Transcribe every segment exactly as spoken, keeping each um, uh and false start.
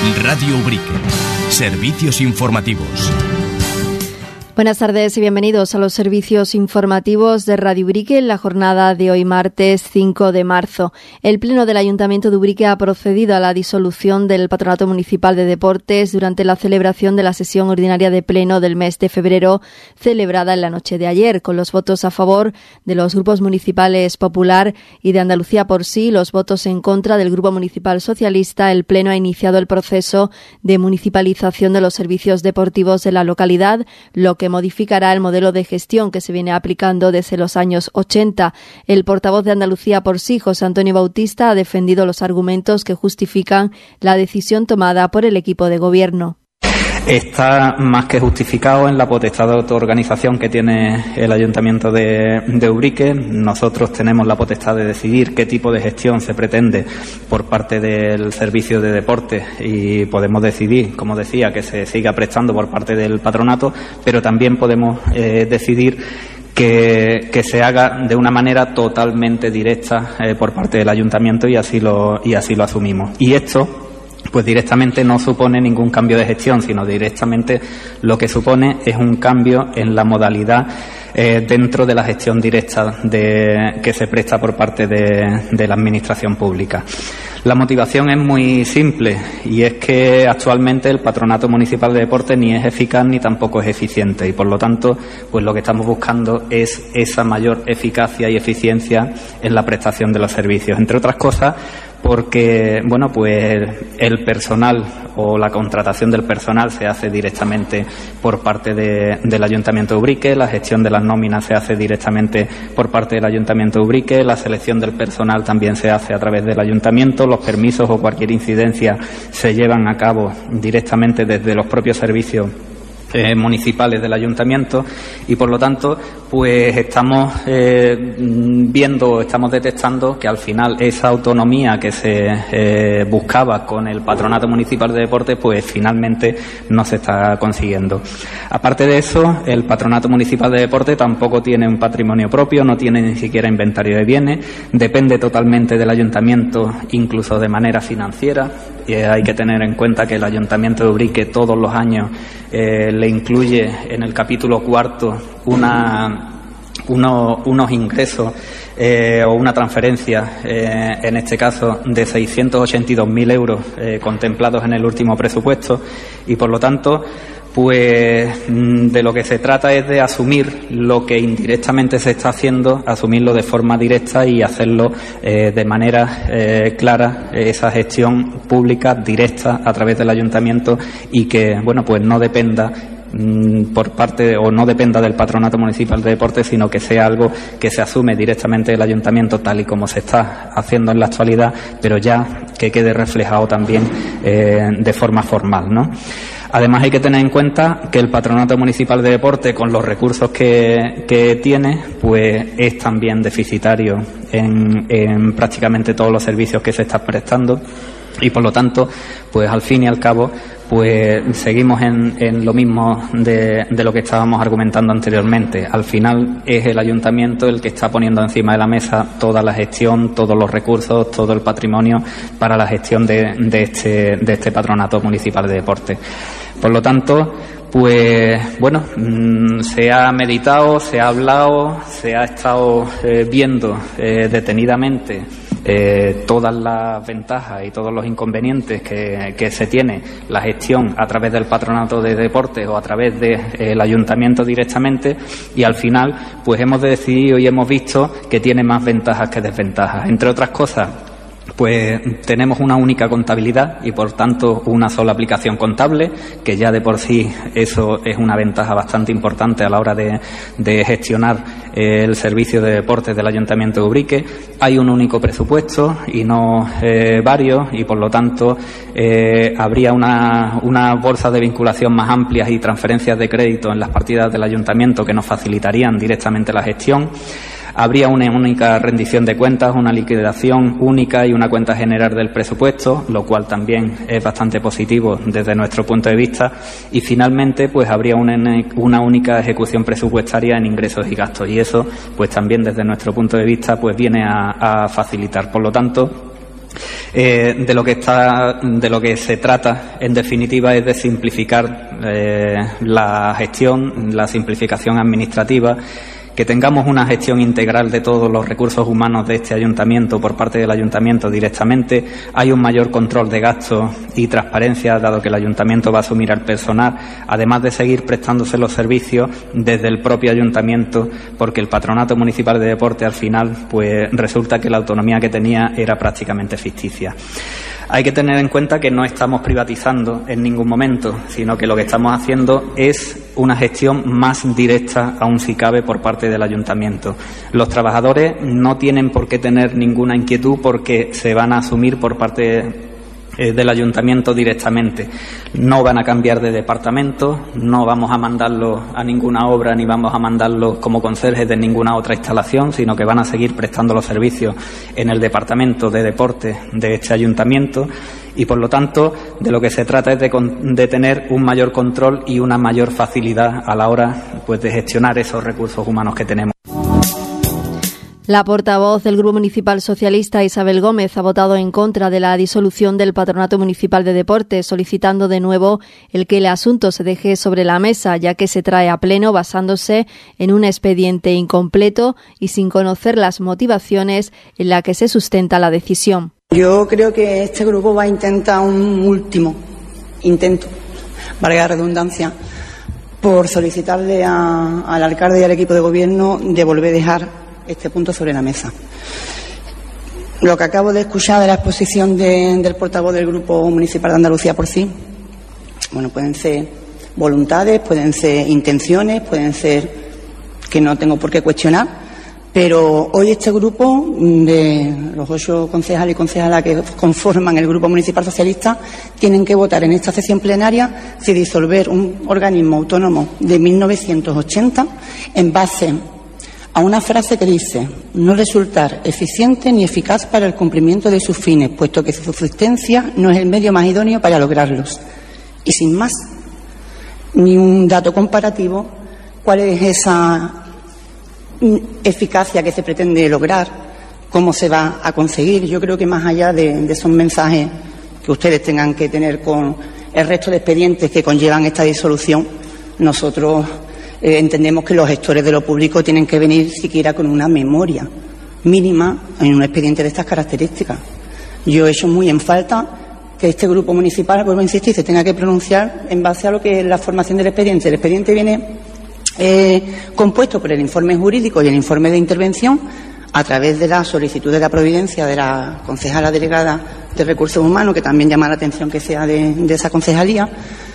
Radio Ubrique. Servicios informativos. Buenas tardes y bienvenidos a los servicios informativos de Radio Ubrique en la jornada de hoy martes cinco de marzo. El Pleno del Ayuntamiento de Ubrique ha procedido a la disolución del Patronato Municipal de Deportes durante la celebración de la sesión ordinaria de Pleno del mes de febrero, celebrada en la noche de ayer, con los votos a favor de los grupos municipales Popular y de Andalucía por sí, los votos en contra del Grupo Municipal Socialista. El Pleno ha iniciado el proceso de municipalización de los servicios deportivos de la localidad, lo que que modificará el modelo de gestión que se viene aplicando desde los años ochenta. El portavoz de Andalucía por sí, José Antonio Bautista, ha defendido los argumentos que justifican la decisión tomada por el equipo de gobierno. Está más que justificado en la potestad de autoorganización que tiene el Ayuntamiento de, de Ubrique. Nosotros tenemos la potestad de decidir qué tipo de gestión se pretende por parte del servicio de deportes y podemos decidir, como decía, que se siga prestando por parte del patronato, pero también podemos eh, decidir Que, que se haga de una manera totalmente directa eh, por parte del Ayuntamiento y así lo, y así lo asumimos. Y esto pues directamente no supone ningún cambio de gestión, sino directamente lo que supone es un cambio en la modalidad eh, dentro de la gestión directa de, que se presta por parte de, de la Administración Pública. La motivación es muy simple y es que actualmente el Patronato Municipal de Deportes ni es eficaz ni tampoco es eficiente y por lo tanto pues lo que estamos buscando es esa mayor eficacia y eficiencia en la prestación de los servicios, entre otras cosas porque bueno pues el personal o la contratación del personal se hace directamente por parte de, del Ayuntamiento de Ubrique, la gestión de las nóminas se hace directamente por parte del Ayuntamiento de Ubrique, la selección del personal también se hace a través del Ayuntamiento, los permisos o cualquier incidencia se llevan a cabo directamente desde los propios servicios Eh, municipales del Ayuntamiento y por lo tanto pues estamos eh, viendo, estamos detectando que al final esa autonomía que se eh, buscaba con el Patronato Municipal de Deportes pues finalmente no se está consiguiendo. Aparte de eso, el Patronato Municipal de Deportes tampoco tiene un patrimonio propio, no tiene ni siquiera inventario de bienes, depende totalmente del Ayuntamiento, incluso de manera financiera. Y hay que tener en cuenta que el Ayuntamiento de Ubrique todos los años eh, le incluye en el capítulo cuarto una, uno, unos ingresos eh, o una transferencia, eh, en este caso de seiscientos ochenta y dos mil euros eh, contemplados en el último presupuesto y por lo tanto pues de lo que se trata es de asumir lo que indirectamente se está haciendo, asumirlo de forma directa y hacerlo eh, de manera eh, clara, esa gestión pública directa a través del Ayuntamiento y que, bueno, pues no dependa mm, por parte o no dependa del Patronato Municipal de Deportes, sino que sea algo que se asume directamente del Ayuntamiento tal y como se está haciendo en la actualidad, pero ya que quede reflejado también eh, de forma formal, ¿no? Además hay que tener en cuenta que el Patronato Municipal de Deporte, con los recursos que, que tiene, pues es también deficitario en, en prácticamente todos los servicios que se están prestando y por lo tanto, pues al fin y al cabo, pues seguimos en, en lo mismo de, de lo que estábamos argumentando anteriormente. Al final es el Ayuntamiento el que está poniendo encima de la mesa toda la gestión, todos los recursos, todo el patrimonio para la gestión de, de, este, de este Patronato Municipal de Deportes. Por lo tanto, pues bueno, mmm, se ha meditado, se ha hablado, se ha estado eh, viendo eh, detenidamente eh, todas las ventajas y todos los inconvenientes que, que se tiene la gestión a través del Patronato de Deportes o a través del eh, Ayuntamiento directamente y al final pues hemos decidido y hemos visto que tiene más ventajas que desventajas. Entre otras cosas, pues tenemos una única contabilidad y por tanto una sola aplicación contable, que ya de por sí eso es una ventaja bastante importante a la hora de, de gestionar eh, el servicio de deportes del Ayuntamiento de Ubrique. Hay un único presupuesto y no eh, varios y por lo tanto eh, habría una, una bolsa de vinculación más amplias y transferencias de crédito en las partidas del Ayuntamiento que nos facilitarían directamente la gestión. Habría una única rendición de cuentas, una liquidación única y una cuenta general del presupuesto, lo cual también es bastante positivo desde nuestro punto de vista. Y finalmente, pues habría una, una única ejecución presupuestaria en ingresos y gastos. Y eso, pues también desde nuestro punto de vista, pues viene a, a facilitar. Por lo tanto, Eh, de lo que está, de lo que se trata, en definitiva, es de simplificar eh, la gestión, la simplificación administrativa, que tengamos una gestión integral de todos los recursos humanos de este ayuntamiento por parte del ayuntamiento directamente. Hay un mayor control de gastos y transparencia, dado que el ayuntamiento va a asumir al personal, además de seguir prestándose los servicios desde el propio ayuntamiento, porque el Patronato Municipal de Deporte, al final, pues resulta que la autonomía que tenía era prácticamente ficticia. Hay que tener en cuenta que no estamos privatizando en ningún momento, sino que lo que estamos haciendo es una gestión más directa, aún si cabe, por parte del ayuntamiento. Los trabajadores no tienen por qué tener ninguna inquietud porque se van a asumir por parte eh, del ayuntamiento directamente. No van a cambiar de departamento, no vamos a mandarlos a ninguna obra ni vamos a mandarlos como conserjes de ninguna otra instalación, sino que van a seguir prestando los servicios en el departamento de deporte de este ayuntamiento. Y, por lo tanto, de lo que se trata es de, de tener un mayor control y una mayor facilidad a la hora, pues, de gestionar esos recursos humanos que tenemos. La portavoz del Grupo Municipal Socialista, Isabel Gómez, ha votado en contra de la disolución del Patronato Municipal de Deportes, solicitando de nuevo el que el asunto se deje sobre la mesa, ya que se trae a pleno basándose en un expediente incompleto y sin conocer las motivaciones en las que se sustenta la decisión. Yo creo que este grupo va a intentar un último intento, valga la redundancia, por solicitarle a, al alcalde y al equipo de gobierno de volver a dejar este punto sobre la mesa. Lo que acabo de escuchar de la exposición de, del portavoz del Grupo Municipal de Andalucía por sí, bueno, pueden ser voluntades, pueden ser intenciones, pueden ser que no tengo por qué cuestionar. Pero hoy este grupo de los ocho concejales y concejalas que conforman el Grupo Municipal Socialista tienen que votar en esta sesión plenaria si disolver un organismo autónomo de mil novecientos ochenta en base a una frase que dice no resultar eficiente ni eficaz para el cumplimiento de sus fines, puesto que su subsistencia no es el medio más idóneo para lograrlos. Y sin más, ni un dato comparativo, cuál es esa eficacia que se pretende lograr, cómo se va a conseguir. Yo creo que más allá de, de esos mensajes que ustedes tengan que tener con el resto de expedientes que conllevan esta disolución, nosotros eh, entendemos que los gestores de lo público tienen que venir siquiera con una memoria mínima en un expediente de estas características. Yo he hecho muy en falta que este grupo municipal, vuelvo a insistir, se tenga que pronunciar en base a lo que es la formación del expediente. El expediente viene Eh, compuesto por el informe jurídico y el informe de intervención a través de la solicitud de la providencia de la concejala delegada de Recursos Humanos, que también llama la atención que sea de, de esa concejalía,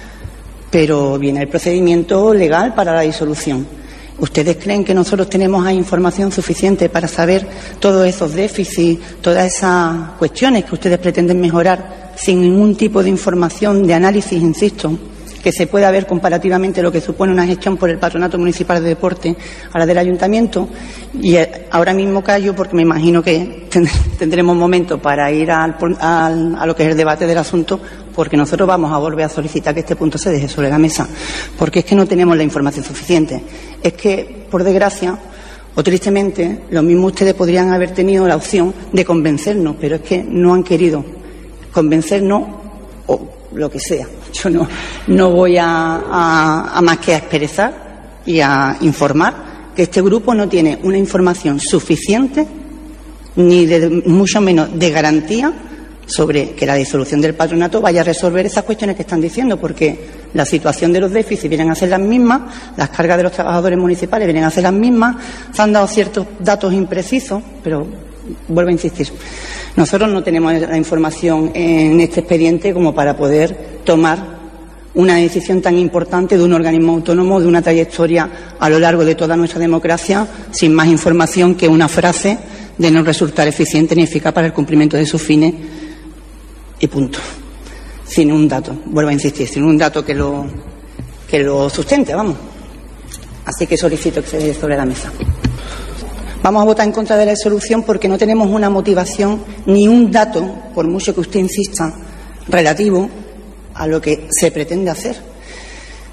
pero viene el procedimiento legal para la disolución. ¿Ustedes creen que nosotros tenemos ahí información suficiente para saber todos esos déficits, todas esas cuestiones que ustedes pretenden mejorar sin ningún tipo de información, de análisis, insisto, que se pueda ver comparativamente lo que supone una gestión por el Patronato Municipal de Deporte a la del Ayuntamiento? Y ahora mismo callo porque me imagino que tendremos momento para ir al, al, a lo que es el debate del asunto, porque nosotros vamos a volver a solicitar que este punto se deje sobre la mesa, porque es que no tenemos la información suficiente. Es que, por desgracia, o tristemente, lo mismo ustedes podrían haber tenido la opción de convencernos, pero es que no han querido convencernos o lo que sea. Yo no, no voy a, a, a más que a expresar y a informar que este grupo no tiene una información suficiente, ni de, mucho menos de garantía, sobre que la disolución del patronato vaya a resolver esas cuestiones que están diciendo, porque la situación de los déficits vienen a ser las mismas, las cargas de los trabajadores municipales vienen a ser las mismas, se han dado ciertos datos imprecisos, pero vuelvo a insistir, nosotros no tenemos la información en este expediente como para poder tomar una decisión tan importante de un organismo autónomo, de una trayectoria a lo largo de toda nuestra democracia, sin más información que una frase de no resultar eficiente ni eficaz para el cumplimiento de sus fines y punto. Sin un dato, vuelvo a insistir, sin un dato que lo, que lo sustente, vamos. Así que solicito que se deje sobre la mesa. Vamos a votar en contra de la resolución porque no tenemos una motivación ni un dato, por mucho que usted insista, relativo a lo que se pretende hacer.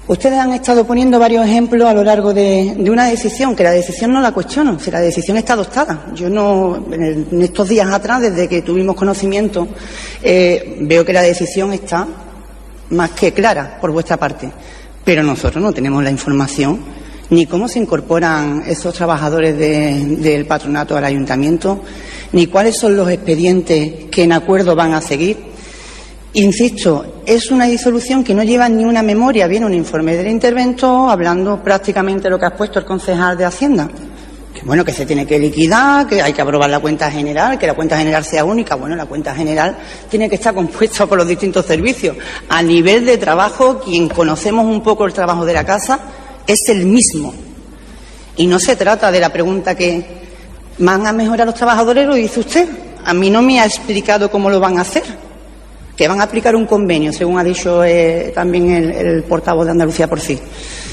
Ustedes han estado poniendo varios ejemplos a lo largo de, de una decisión, que la decisión no la cuestiono, si la decisión está adoptada. Yo no, en, en estos días atrás, desde que tuvimos conocimiento, eh, veo que la decisión está más que clara por vuestra parte. Pero nosotros no tenemos la información ni cómo se incorporan esos trabajadores de, del patronato al ayuntamiento, ni cuáles son los expedientes que en acuerdo van a seguir. Insisto, es una disolución que no lleva ni una memoria, viene un informe del intervento hablando prácticamente lo que ha expuesto el concejal de Hacienda. Que bueno, que se tiene que liquidar, que hay que aprobar la cuenta general, que la cuenta general sea única. Bueno, la cuenta general tiene que estar compuesta por los distintos servicios. A nivel de trabajo, quien conocemos un poco el trabajo de la casa, es el mismo. Y no se trata de la pregunta que ¿van a mejorar los trabajadores? Lo dice usted. A mí no me ha explicado cómo lo van a hacer. Que van a aplicar un convenio, según ha dicho eh, también el, el portavoz de Andalucía por sí.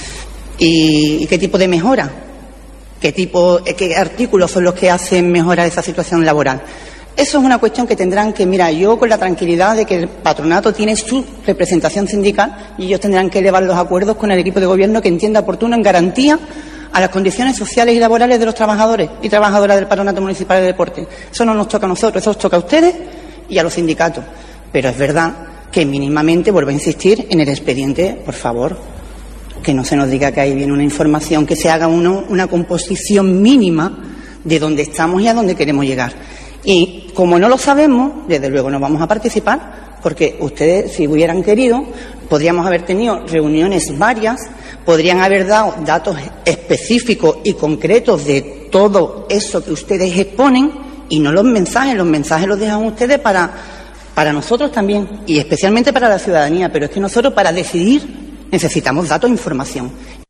¿Y, y qué tipo de mejora? ¿Qué tipo, qué artículos son los que hacen mejorar esa situación laboral? Eso es una cuestión que tendrán que, mira, yo con la tranquilidad de que el patronato tiene su representación sindical y ellos tendrán que elevar los acuerdos con el equipo de gobierno que entienda oportuno en garantía a las condiciones sociales y laborales de los trabajadores y trabajadoras del Patronato Municipal de Deporte. Eso no nos toca a nosotros, eso os toca a ustedes y a los sindicatos. Pero es verdad que mínimamente, vuelvo a insistir, en el expediente, por favor, que no se nos diga que ahí viene una información, que se haga uno, una composición mínima de dónde estamos y a dónde queremos llegar. Y como no lo sabemos, desde luego no vamos a participar, porque ustedes, si hubieran querido, podríamos haber tenido reuniones varias, podrían haber dado datos específicos y concretos de todo eso que ustedes exponen, y no los mensajes, los mensajes los dejan ustedes para... Para nosotros también, y especialmente para la ciudadanía, pero es que nosotros para decidir necesitamos datos e información.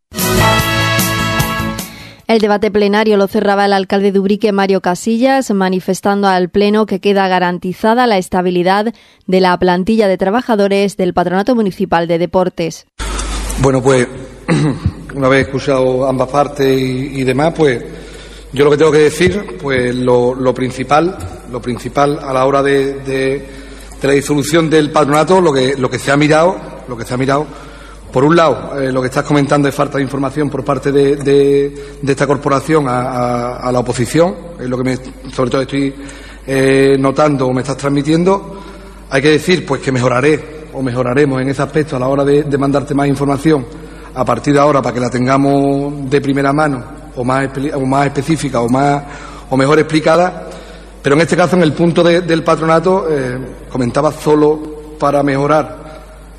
El debate plenario lo cerraba el alcalde de Ubrique, Mario Casillas, manifestando al Pleno que queda garantizada la estabilidad de la plantilla de trabajadores del Patronato Municipal de Deportes. Bueno, pues, una vez escuchado ambas partes y, y demás, pues, yo lo que tengo que decir, pues, lo, lo principal, lo principal a la hora de... de de la disolución del patronato, lo que lo que se ha mirado, lo que se ha mirado, por un lado, eh, lo que estás comentando es falta de información por parte de, de, de esta corporación a, a, a la oposición, es lo que me, sobre todo estoy eh, notando o me estás transmitiendo. Hay que decir, pues, que mejoraré o mejoraremos en ese aspecto a la hora de, de mandarte más información a partir de ahora para que la tengamos de primera mano o más, o más específica o más o mejor explicada. Pero en este caso, en el punto de, del patronato, eh, comentaba solo para mejorar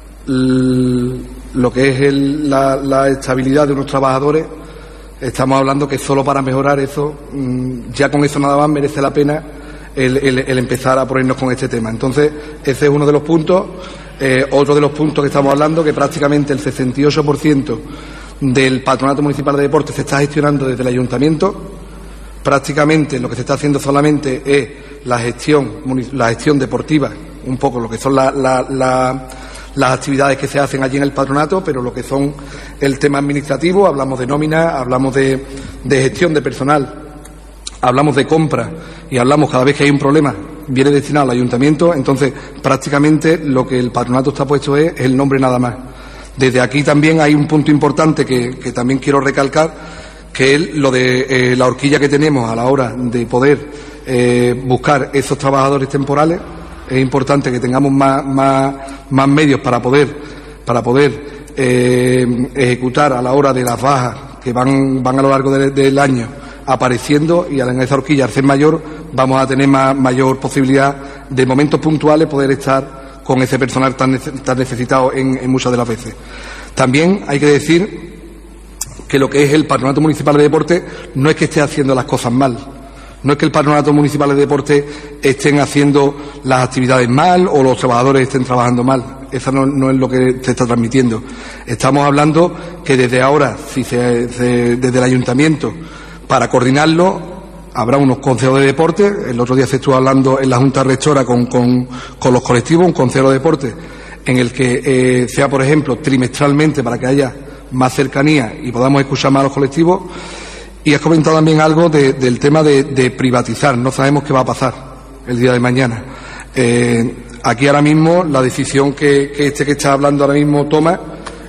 l, lo que es el, la, la estabilidad de unos trabajadores. Estamos hablando que solo para mejorar eso, mmm, ya con eso nada más merece la pena el, el, el empezar a ponernos con este tema. Entonces, ese es uno de los puntos. Eh, otro de los puntos que estamos hablando, que prácticamente el sesenta y ocho por ciento del Patronato Municipal de Deportes se está gestionando desde el Ayuntamiento. Prácticamente lo que se está haciendo solamente es la gestión, la gestión deportiva, un poco lo que son la, la, la, las actividades que se hacen allí en el patronato, pero lo que son el tema administrativo, hablamos de nómina, hablamos de, de gestión de personal, hablamos de compra y hablamos cada vez que hay un problema, viene destinado al ayuntamiento. Entonces prácticamente lo que el patronato está puesto es el nombre nada más. Desde aquí también hay un punto importante que, que también quiero recalcar, que es lo de eh, la horquilla que tenemos a la hora de poder eh, buscar esos trabajadores temporales. Es importante que tengamos más, más, más medios para poder, para poder eh, ejecutar a la hora de las bajas que van, van a lo largo de, del año apareciendo, y en esa horquilla, al ser mayor, vamos a tener más, mayor posibilidad de momentos puntuales poder estar con ese personal tan, tan necesitado en, en muchas de las veces. También hay que decir que lo que es el Patronato Municipal de Deporte no es que esté haciendo las cosas mal, no es que el Patronato Municipal de Deporte estén haciendo las actividades mal o los trabajadores estén trabajando mal. Eso no, no es lo que se está transmitiendo. Estamos hablando que desde ahora, si se, se, desde el Ayuntamiento, para coordinarlo, habrá unos consejos de deporte. El otro día se estuvo hablando en la Junta Rectora con, con, con los colectivos, un consejo de deporte, en el que eh, sea, por ejemplo, trimestralmente, para que haya más cercanía y podamos escuchar más a los colectivos. Y has comentado también algo de, del tema de, de privatizar. No sabemos qué va a pasar el día de mañana. Eh, aquí ahora mismo la decisión que, que este que está hablando ahora mismo toma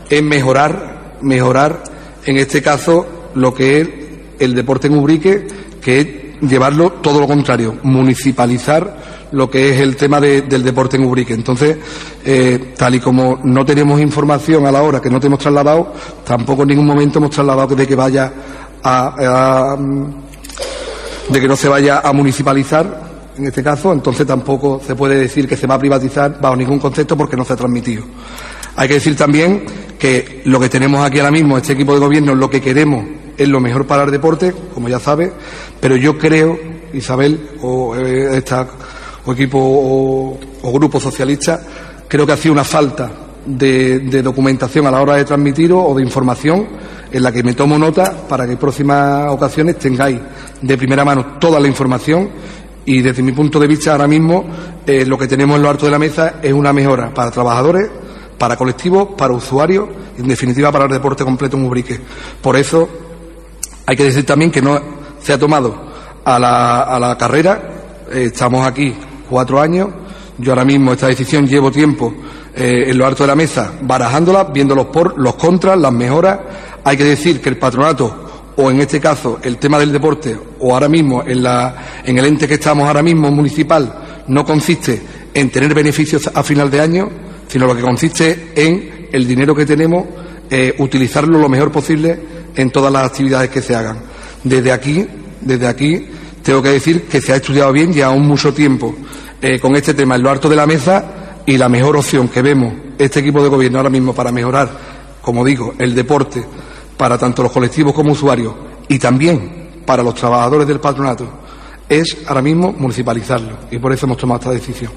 es mejorar, mejorar en este caso lo que es el deporte en Ubrique, que es llevarlo todo lo contrario, municipalizar lo que es el tema de, del deporte en Ubrique. Entonces, eh, tal y como no tenemos información a la hora que no te hemos trasladado, tampoco en ningún momento hemos trasladado de que vaya a, a de que no se vaya a municipalizar en este caso, entonces tampoco se puede decir que se va a privatizar bajo ningún concepto porque no se ha transmitido. Hay que decir también que lo que tenemos aquí ahora mismo, este equipo de gobierno, lo que queremos es lo mejor para el deporte, como ya sabe, pero yo creo, Isabel, o eh, esta, o equipo o, o grupo socialista, creo que ha sido una falta de, de documentación a la hora de transmitir o de información, en la que me tomo nota para que en próximas ocasiones tengáis de primera mano toda la información. Y desde mi punto de vista ahora mismo eh, lo que tenemos en lo alto de la mesa es una mejora para trabajadores, para colectivos, para usuarios y en definitiva para el deporte completo en Ubrique. Por eso hay que decir también que no se ha tomado a la, a la carrera, eh, estamos aquí cuatro años, yo ahora mismo esta decisión llevo tiempo eh, en lo alto de la mesa barajándola, viendo los, por, los contras, las mejoras. Hay que decir que el patronato, o en este caso el tema del deporte, o ahora mismo en, la, en el ente que estamos ahora mismo municipal, no consiste en tener beneficios a final de año, sino lo que consiste en el dinero que tenemos, eh, utilizarlo lo mejor posible en todas las actividades que se hagan. Desde aquí, desde aquí tengo que decir que se ha estudiado bien ya aún mucho tiempo eh, con este tema en lo alto de la mesa, y la mejor opción que vemos este equipo de gobierno ahora mismo para mejorar, como digo, el deporte para tanto los colectivos como usuarios y también para los trabajadores del patronato es ahora mismo municipalizarlo, y por eso hemos tomado esta decisión.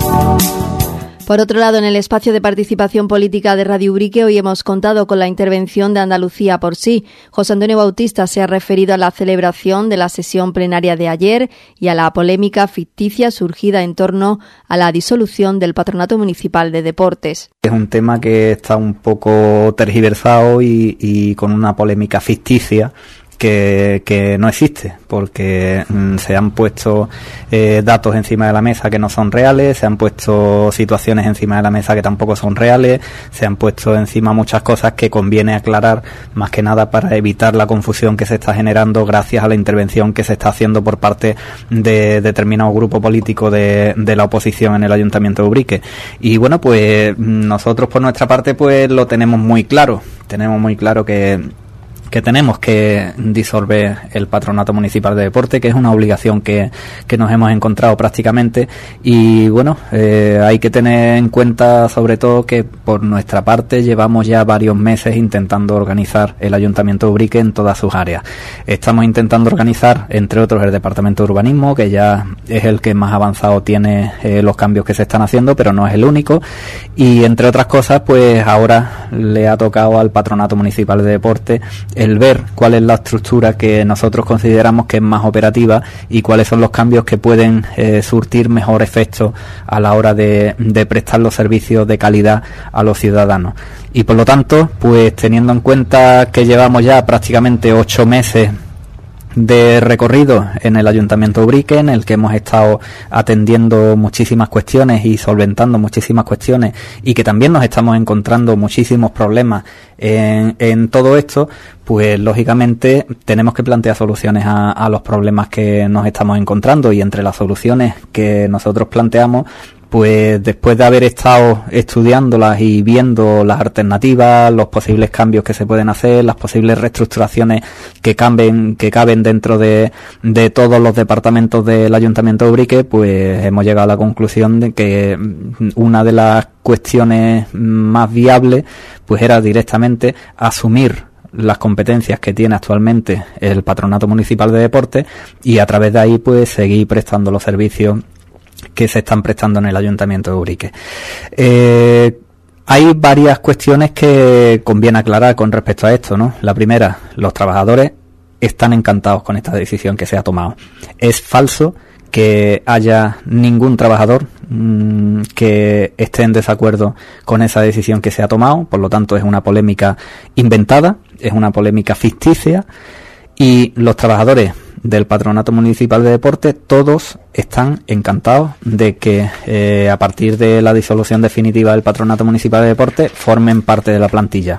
Por otro lado, en el espacio de participación política de Radio Ubrique hoy hemos contado con la intervención de Andalucía por sí. José Antonio Bautista se ha referido a la celebración de la sesión plenaria de ayer y a la polémica ficticia surgida en torno a la disolución del Patronato Municipal de Deportes. Es un tema que está un poco tergiversado y, y con una polémica ficticia que, que no existe, porque mm, se han puesto eh, datos encima de la mesa que no son reales, se han puesto situaciones encima de la mesa que tampoco son reales, se han puesto encima muchas cosas que conviene aclarar, más que nada para evitar la confusión que se está generando gracias a la intervención que se está haciendo por parte de determinado grupo político de, de la oposición en el Ayuntamiento de Ubrique. Y bueno, pues nosotros por nuestra parte pues lo tenemos muy claro, tenemos muy claro que que tenemos que disolver el Patronato Municipal de Deporte, que es una obligación que, que nos hemos encontrado prácticamente, y bueno, eh, hay que tener en cuenta sobre todo que por nuestra parte llevamos ya varios meses intentando organizar el Ayuntamiento de Ubrique en todas sus áreas. Estamos intentando organizar, entre otros, el Departamento de Urbanismo, que ya es el que más avanzado tiene eh, los cambios que se están haciendo, pero no es el único, y entre otras cosas, pues ahora le ha tocado al Patronato Municipal de Deporte el ver cuál es la estructura que nosotros consideramos que es más operativa y cuáles son los cambios que pueden eh, surtir mejor efecto a la hora de, de prestar los servicios de calidad a los ciudadanos. Y por lo tanto, pues teniendo en cuenta que llevamos ya prácticamente ocho meses de recorrido en el Ayuntamiento de Ubrique, en el que hemos estado atendiendo muchísimas cuestiones y solventando muchísimas cuestiones, y que también nos estamos encontrando muchísimos problemas en, en todo esto, pues lógicamente tenemos que plantear soluciones a, a los problemas que nos estamos encontrando, y entre las soluciones que nosotros planteamos, pues después de haber estado estudiándolas y viendo las alternativas, los posibles cambios que se pueden hacer, las posibles reestructuraciones que caben, que caben dentro de, de todos los departamentos del Ayuntamiento de Ubrique, pues hemos llegado a la conclusión de que una de las cuestiones más viables pues era directamente asumir las competencias que tiene actualmente el Patronato Municipal de Deportes, y a través de ahí pues seguir prestando los servicios que se están prestando en el Ayuntamiento de Ubrique. Eh, hay varias cuestiones que conviene aclarar con respecto a esto, ¿no? La primera, los trabajadores están encantados con esta decisión que se ha tomado. Es falso que haya ningún trabajador mmm, que esté en desacuerdo con esa decisión que se ha tomado, por lo tanto es una polémica inventada, es una polémica ficticia, y los trabajadores del Patronato Municipal de Deporte, todos están encantados de que eh, a partir de la disolución definitiva del Patronato Municipal de Deporte formen parte de la plantilla.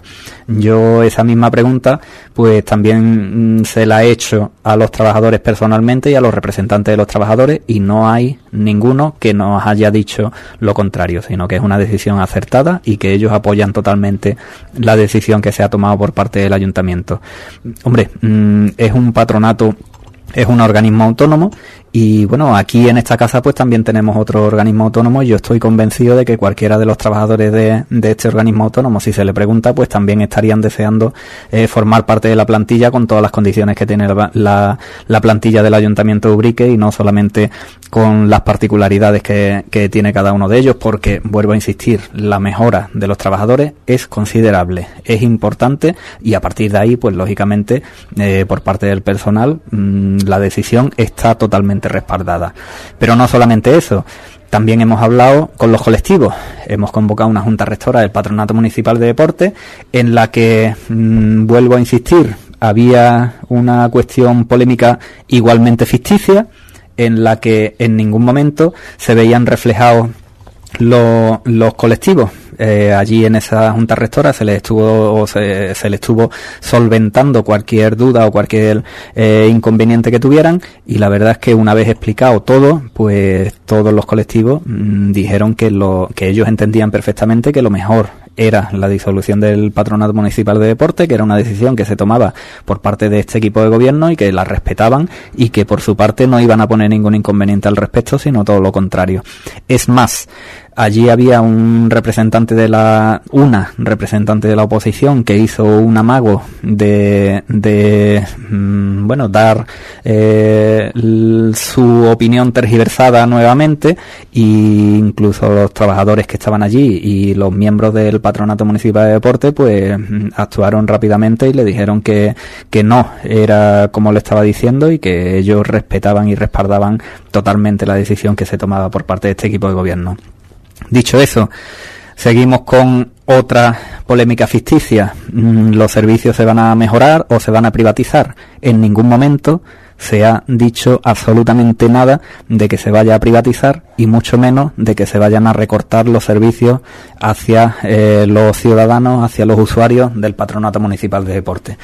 Yo esa misma pregunta pues también mm, se la he hecho a los trabajadores personalmente y a los representantes de los trabajadores, y no hay ninguno que nos haya dicho lo contrario, sino que es una decisión acertada y que ellos apoyan totalmente la decisión que se ha tomado por parte del ayuntamiento. Hombre, mmm, es un patronato, es un organismo autónomo, y bueno, aquí en esta casa pues también tenemos otro organismo autónomo, y yo estoy convencido de que cualquiera de los trabajadores de, de este organismo autónomo, si se le pregunta, pues también estarían deseando eh, formar parte de la plantilla con todas las condiciones que tiene la, la, la plantilla del Ayuntamiento de Ubrique, y no solamente con las particularidades que, que tiene cada uno de ellos, porque, vuelvo a insistir, la mejora de los trabajadores es considerable, es importante, y a partir de ahí, pues lógicamente, eh, por parte del personal, mmm, la decisión está totalmente respaldada. Pero no solamente eso, también hemos hablado con los colectivos, hemos convocado una junta rectora del Patronato Municipal de Deporte, en la que, mmm, vuelvo a insistir, había una cuestión polémica igualmente ficticia, en la que en ningún momento se veían reflejados los, los colectivos. Eh, allí en esa junta rectora se les estuvo se, se les estuvo solventando cualquier duda o cualquier eh, inconveniente que tuvieran, y la verdad es que una vez explicado todo, pues todos los colectivos mmm, dijeron que lo que ellos entendían perfectamente que lo mejor era la disolución del Patronato Municipal de Deporte, que era una decisión que se tomaba por parte de este equipo de gobierno y que la respetaban, y que por su parte no iban a poner ningún inconveniente al respecto, sino todo lo contrario. Es más, allí había un representante de la, una representante de la oposición que hizo un amago de, de mmm, bueno, dar eh, l, su opinión tergiversada nuevamente, e incluso los trabajadores que estaban allí y los miembros del Patronato Municipal de Deporte pues actuaron rápidamente y le dijeron que, que no era como le estaba diciendo, y que ellos respetaban y respaldaban totalmente la decisión que se tomaba por parte de este equipo de gobierno. Dicho eso, seguimos con otra polémica ficticia. ¿Los servicios se van a mejorar o se van a privatizar? En ningún momento se ha dicho absolutamente nada de que se vaya a privatizar, y mucho menos de que se vayan a recortar los servicios hacia eh, los ciudadanos, hacia los usuarios del Patronato Municipal de Deporte.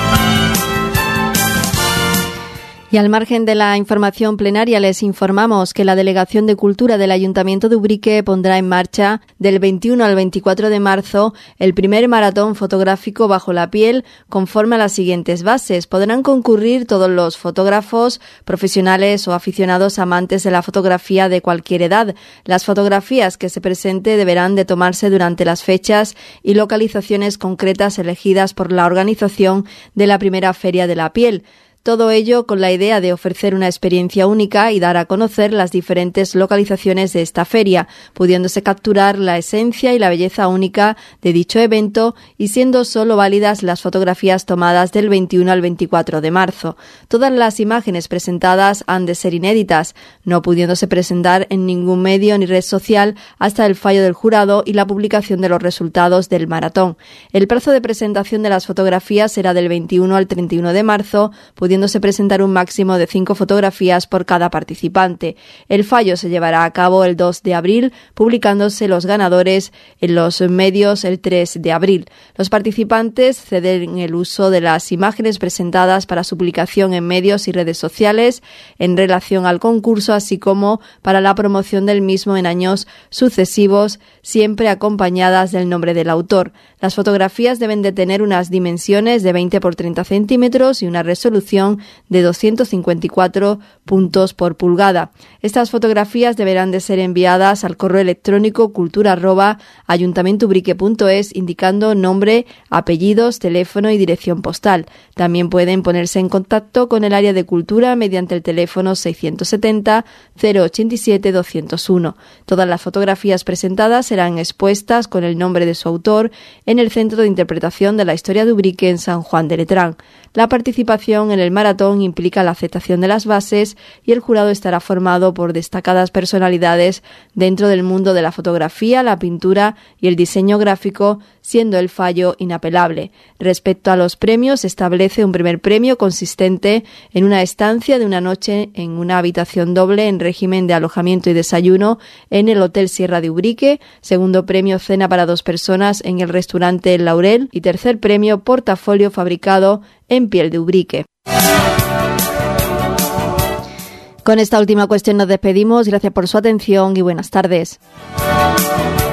Y al margen de la información plenaria, les informamos que la Delegación de Cultura del Ayuntamiento de Ubrique pondrá en marcha del veintiuno al veinticuatro de marzo el primer maratón fotográfico Bajo la piel, conforme a las siguientes bases. Podrán concurrir todos los fotógrafos, profesionales o aficionados amantes de la fotografía de cualquier edad. Las fotografías que se presente deberán de tomarse durante las fechas y localizaciones concretas elegidas por la organización de la primera Feria de la Piel. Todo ello con la idea de ofrecer una experiencia única y dar a conocer las diferentes localizaciones de esta feria, pudiéndose capturar la esencia y la belleza única de dicho evento, y siendo solo válidas las fotografías tomadas del veintiuno al veinticuatro de marzo. Todas las imágenes presentadas han de ser inéditas, no pudiéndose presentar en ningún medio ni red social hasta el fallo del jurado y la publicación de los resultados del maratón. El plazo de presentación de las fotografías será del veintiuno al treinta y uno de marzo, pudiéndose presentar un máximo de cinco fotografías por cada participante. El fallo se llevará a cabo el dos de abril, publicándose los ganadores en los medios el tres de abril. Los participantes ceden el uso de las imágenes presentadas para su publicación en medios y redes sociales en relación al concurso, así como para la promoción del mismo en años sucesivos, siempre acompañadas del nombre del autor. Las fotografías deben de tener unas dimensiones de veinte por treinta centímetros y una resolución de doscientos cincuenta y cuatro puntos por pulgada. Estas fotografías deberán de ser enviadas al correo electrónico cultura arroba ayuntamientoubrique punto es, indicando nombre, apellidos, teléfono y dirección postal. También pueden ponerse en contacto con el área de cultura mediante el teléfono seiscientos setenta, cero ochenta y siete, doscientos uno. Todas las fotografías presentadas serán expuestas con el nombre de su autor en el Centro de Interpretación de la Historia de Ubrique en San Juan de Letrán. La participación en el maratón implica la aceptación de las bases Reyes y el jurado estará formado por destacadas personalidades dentro del mundo de la fotografía, la pintura y el diseño gráfico, siendo el fallo inapelable. Respecto a los premios, se establece un primer premio consistente en una estancia de una noche en una habitación doble en régimen de alojamiento y desayuno en el Hotel Sierra de Ubrique, segundo premio cena para dos personas en el restaurante El Laurel y tercer premio portafolio fabricado en piel de Ubrique. Con esta última cuestión nos despedimos. Gracias por su atención y buenas tardes.